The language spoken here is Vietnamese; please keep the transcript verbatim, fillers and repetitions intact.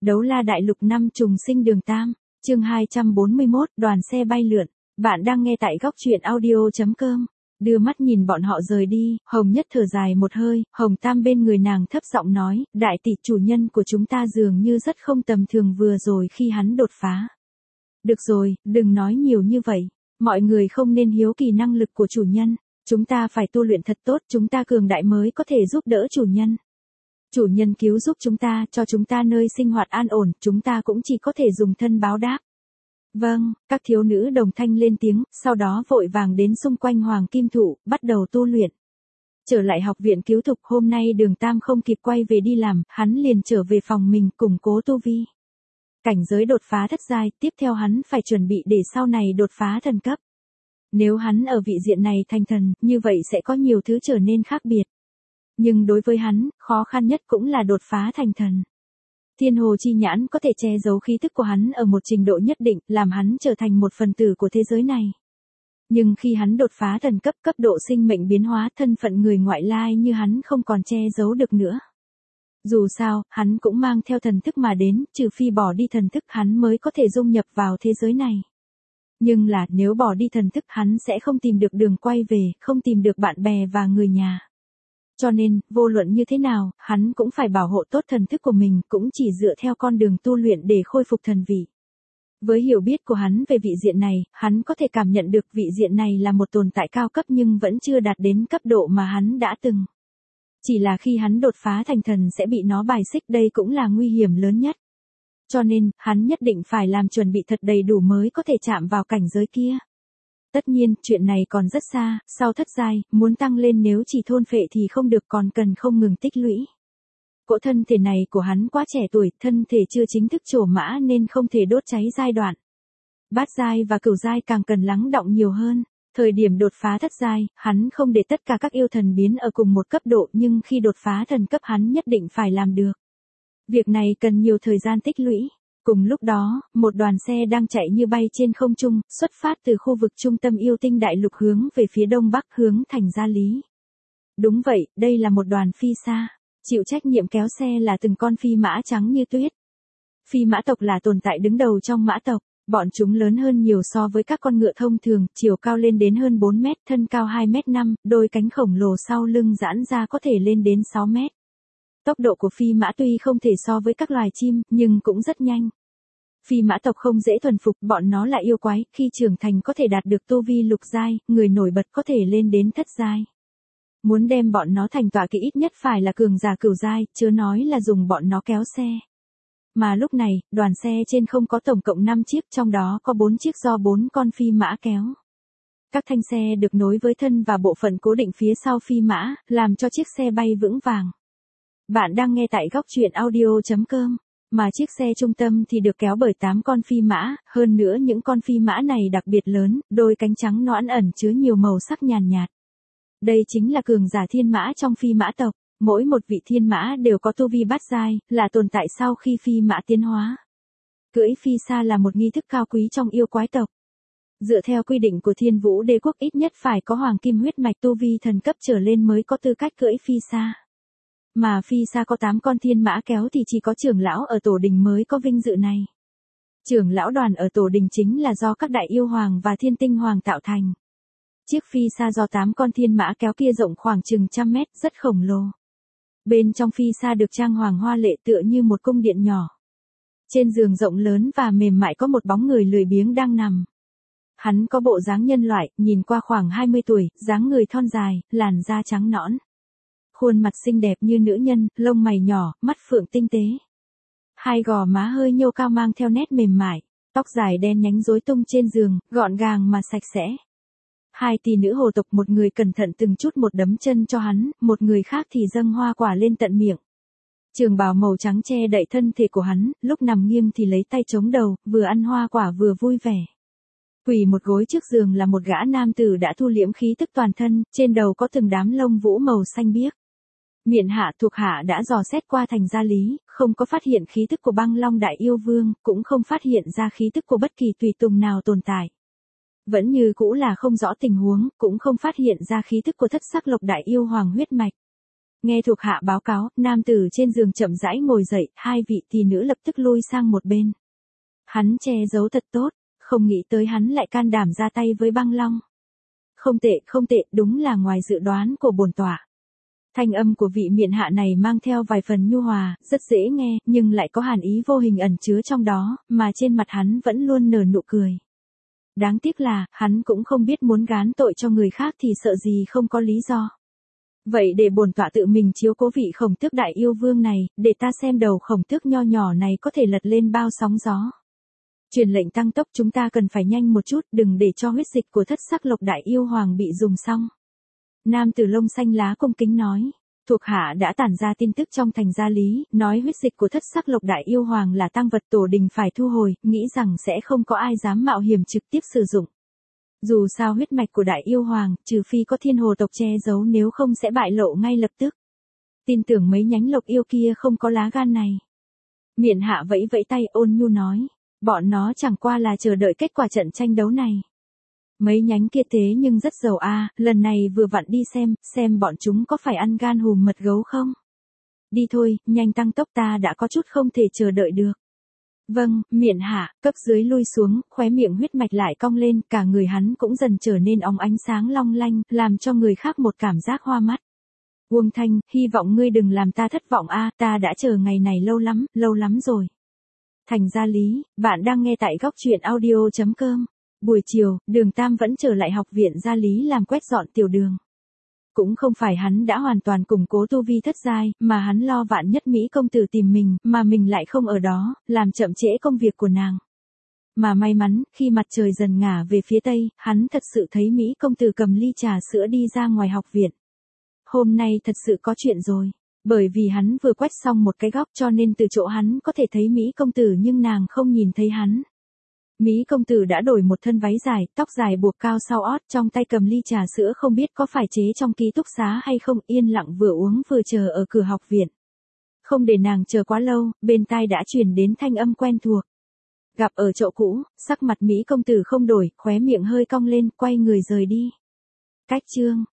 Đấu la đại lục năm trùng sinh đường tam, chương hai trăm bốn mươi mốt, đoàn xe bay lượn. Bạn đang nghe tại góc truyện audio.com. Đưa mắt nhìn bọn họ rời đi, Hồng Nhất thở dài một hơi, Hồng Tam bên người nàng thấp giọng nói, đại tỷ chủ nhân của chúng ta dường như rất không tầm thường vừa rồi khi hắn đột phá. Được rồi, đừng nói nhiều như vậy, mọi người không nên hiếu kỳ năng lực của chủ nhân, chúng ta phải tu luyện thật tốt, chúng ta cường đại mới có thể giúp đỡ chủ nhân. Chủ nhân cứu giúp chúng ta, cho chúng ta nơi sinh hoạt an ổn, chúng ta cũng chỉ có thể dùng thân báo đáp. Vâng, các thiếu nữ đồng thanh lên tiếng, sau đó vội vàng đến xung quanh Hoàng Kim Thụ, bắt đầu tu luyện. Trở lại học viện cứu thục, hôm nay Đường Tam không kịp quay về đi làm, hắn liền trở về phòng mình củng cố tu vi. Cảnh giới đột phá thất giai, tiếp theo hắn phải chuẩn bị để sau này đột phá thần cấp. Nếu hắn ở vị diện này thành thần, như vậy sẽ có nhiều thứ trở nên khác biệt. Nhưng đối với hắn, khó khăn nhất cũng là đột phá thành thần. Thiên hồ chi nhãn có thể che giấu khí tức của hắn ở một trình độ nhất định, làm hắn trở thành một phần tử của thế giới này. Nhưng khi hắn đột phá thần cấp, cấp độ sinh mệnh biến hóa, thân phận người ngoại lai như hắn không còn che giấu được nữa. Dù sao, hắn cũng mang theo thần thức mà đến, trừ phi bỏ đi thần thức hắn mới có thể dung nhập vào thế giới này. Nhưng là, nếu bỏ đi thần thức hắn sẽ không tìm được đường quay về, không tìm được bạn bè và người nhà. Cho nên, vô luận như thế nào, hắn cũng phải bảo hộ tốt thần thức của mình, cũng chỉ dựa theo con đường tu luyện để khôi phục thần vị. Với hiểu biết của hắn về vị diện này, hắn có thể cảm nhận được vị diện này là một tồn tại cao cấp nhưng vẫn chưa đạt đến cấp độ mà hắn đã từng. Chỉ là khi hắn đột phá thành thần sẽ bị nó bài xích, đây cũng là nguy hiểm lớn nhất. Cho nên, hắn nhất định phải làm chuẩn bị thật đầy đủ mới có thể chạm vào cảnh giới kia. Tất nhiên, chuyện này còn rất xa, sau thất giai, muốn tăng lên nếu chỉ thôn phệ thì không được, còn cần không ngừng tích lũy. Cỗ thân thể này của hắn quá trẻ tuổi, thân thể chưa chính thức trổ mã nên không thể đốt cháy giai đoạn. Bát giai và cửu giai càng cần lắng đọng nhiều hơn. Thời điểm đột phá thất giai, hắn không để tất cả các yêu thần biến ở cùng một cấp độ, nhưng khi đột phá thần cấp hắn nhất định phải làm được. Việc này cần nhiều thời gian tích lũy. Cùng lúc đó, một đoàn xe đang chạy như bay trên không trung, xuất phát từ khu vực trung tâm yêu tinh đại lục hướng về phía đông bắc hướng thành Gia Lý. Đúng vậy, đây là một đoàn phi xa. Chịu trách nhiệm kéo xe là từng con phi mã trắng như tuyết. Phi mã tộc là tồn tại đứng đầu trong mã tộc. Bọn chúng lớn hơn nhiều so với các con ngựa thông thường, chiều cao lên đến hơn bốn mét, thân cao hai mét năm, đôi cánh khổng lồ sau lưng giãn ra có thể lên đến sáu mét. Tốc độ của phi mã tuy không thể so với các loài chim, nhưng cũng rất nhanh. Phi mã tộc không dễ thuần phục, bọn nó là yêu quái, khi trưởng thành có thể đạt được tu vi lục giai, người nổi bật có thể lên đến thất giai. Muốn đem bọn nó thành tọa kỵ ít nhất phải là cường giả cửu giai, chớ nói là dùng bọn nó kéo xe. Mà lúc này, đoàn xe trên không có tổng cộng năm chiếc, trong đó có bốn chiếc do bốn con phi mã kéo. Các thanh xe được nối với thân và bộ phận cố định phía sau phi mã, làm cho chiếc xe bay vững vàng. Bạn đang nghe tại góc truyện audio.com, mà chiếc xe trung tâm thì được kéo bởi tám con phi mã, hơn nữa những con phi mã này đặc biệt lớn, đôi cánh trắng nõn ẩn chứa nhiều màu sắc nhàn nhạt. Đây chính là cường giả thiên mã trong phi mã tộc. Mỗi một vị thiên mã đều có tu vi bát giai, là tồn tại sau khi phi mã tiến hóa. Cưỡi phi xa là một nghi thức cao quý trong yêu quái tộc. Dựa theo quy định của Thiên Vũ Đế quốc ít nhất phải có hoàng kim huyết mạch tu vi thần cấp trở lên mới có tư cách cưỡi phi xa. Mà phi xa có tám con thiên mã kéo thì chỉ có trưởng lão ở tổ đình mới có vinh dự này. Trưởng lão đoàn ở tổ đình chính là do các đại yêu hoàng và thiên tinh hoàng tạo thành. Chiếc phi xa do tám con thiên mã kéo kia rộng khoảng chừng trăm mét, rất khổng lồ. Bên trong phi xa được trang hoàng hoa lệ tựa như một cung điện nhỏ. Trên giường rộng lớn và mềm mại có một bóng người lười biếng đang nằm. Hắn có bộ dáng nhân loại, nhìn qua khoảng hai mươi tuổi, dáng người thon dài, làn da trắng nõn. Khuôn mặt xinh đẹp như nữ nhân, lông mày nhỏ, mắt phượng tinh tế. Hai gò má hơi nhô cao mang theo nét mềm mại, tóc dài đen nhánh rối tung trên giường, gọn gàng mà sạch sẽ. Hai tỷ nữ hồ tộc, một người cẩn thận từng chút một đấm chân cho hắn, một người khác thì dâng hoa quả lên tận miệng. Trường bào màu trắng che đậy thân thể của hắn, lúc nằm nghiêng thì lấy tay chống đầu, vừa ăn hoa quả vừa vui vẻ. Quỳ một gối trước giường là một gã nam tử đã thu liễm khí tức toàn thân, trên đầu có từng đám lông vũ màu xanh biếc. Miện hạ thuộc hạ đã dò xét qua thành Gia Lý, không có phát hiện khí tức của Băng Long Đại Yêu Vương, cũng không phát hiện ra khí tức của bất kỳ tùy tùng nào tồn tại. Vẫn như cũ là không rõ tình huống, cũng không phát hiện ra khí tức của thất sắc lộc đại yêu hoàng huyết mạch. Nghe thuộc hạ báo cáo, nam tử trên giường chậm rãi ngồi dậy, hai vị tỷ nữ lập tức lui sang một bên. Hắn che giấu thật tốt, không nghĩ tới hắn lại can đảm ra tay với băng long. Không tệ, không tệ, đúng là ngoài dự đoán của bổn tọa. Thanh âm của vị miện hạ này mang theo vài phần nhu hòa, rất dễ nghe, nhưng lại có hàn ý vô hình ẩn chứa trong đó, mà trên mặt hắn vẫn luôn nở nụ cười. Đáng tiếc là, hắn cũng không biết muốn gán tội cho người khác thì sợ gì không có lý do. Vậy để bổn tọa tự mình chiếu cố vị khổng tước đại yêu vương này, để ta xem đầu khổng tước nho nhỏ này có thể lật lên bao sóng gió. Truyền lệnh tăng tốc, chúng ta cần phải nhanh một chút, đừng để cho huyết dịch của thất sắc lộc đại yêu hoàng bị dùng xong. Nam tử lông xanh lá cung kính nói. Thuộc hạ đã tản ra tin tức trong thành gia lý, nói huyết dịch của thất sắc lộc đại yêu hoàng là tang vật tổ đình phải thu hồi, nghĩ rằng sẽ không có ai dám mạo hiểm trực tiếp sử dụng. Dù sao huyết mạch của đại yêu hoàng, trừ phi có thiên hồ tộc che giấu, nếu không sẽ bại lộ ngay lập tức. Tin tưởng mấy nhánh lộc yêu kia không có lá gan này. Miện hạ vẫy vẫy tay ôn nhu nói, bọn nó chẳng qua là chờ đợi kết quả trận tranh đấu này. Mấy nhánh kia thế nhưng rất giàu a, à, lần này vừa vặn đi xem, xem bọn chúng có phải ăn gan hùm mật gấu không. Đi thôi, nhanh tăng tốc, ta đã có chút không thể chờ đợi được. Vâng, miện hạ, cấp dưới lui xuống, khóe miệng huyết mạch lại cong lên, cả người hắn cũng dần trở nên óng ánh sáng long lanh, làm cho người khác một cảm giác hoa mắt. Uông Thanh, hy vọng ngươi đừng làm ta thất vọng a, ta đã chờ ngày này lâu lắm, lâu lắm rồi. Thành gia lý, bạn đang nghe tại góc truyện audio chấm com. Buổi chiều, Đường Tam vẫn trở lại học viện gia lý làm quét dọn tiểu đường. Cũng không phải hắn đã hoàn toàn củng cố tu vi thất giai, mà hắn lo vạn nhất Mỹ công tử tìm mình, mà mình lại không ở đó, làm chậm trễ công việc của nàng. Mà may mắn, khi mặt trời dần ngả về phía tây, hắn thật sự thấy Mỹ công tử cầm ly trà sữa đi ra ngoài học viện. Hôm nay thật sự có chuyện rồi. Bởi vì hắn vừa quét xong một cái góc cho nên từ chỗ hắn có thể thấy Mỹ công tử nhưng nàng không nhìn thấy hắn. Mỹ công tử đã đổi một thân váy dài, tóc dài buộc cao sau ót, trong tay cầm ly trà sữa không biết có phải chế trong ký túc xá hay không, yên lặng vừa uống vừa chờ ở cửa học viện. Không để nàng chờ quá lâu, bên tai đã truyền đến thanh âm quen thuộc. Gặp ở chỗ cũ, sắc mặt Mỹ công tử không đổi, khóe miệng hơi cong lên, quay người rời đi. Cách chương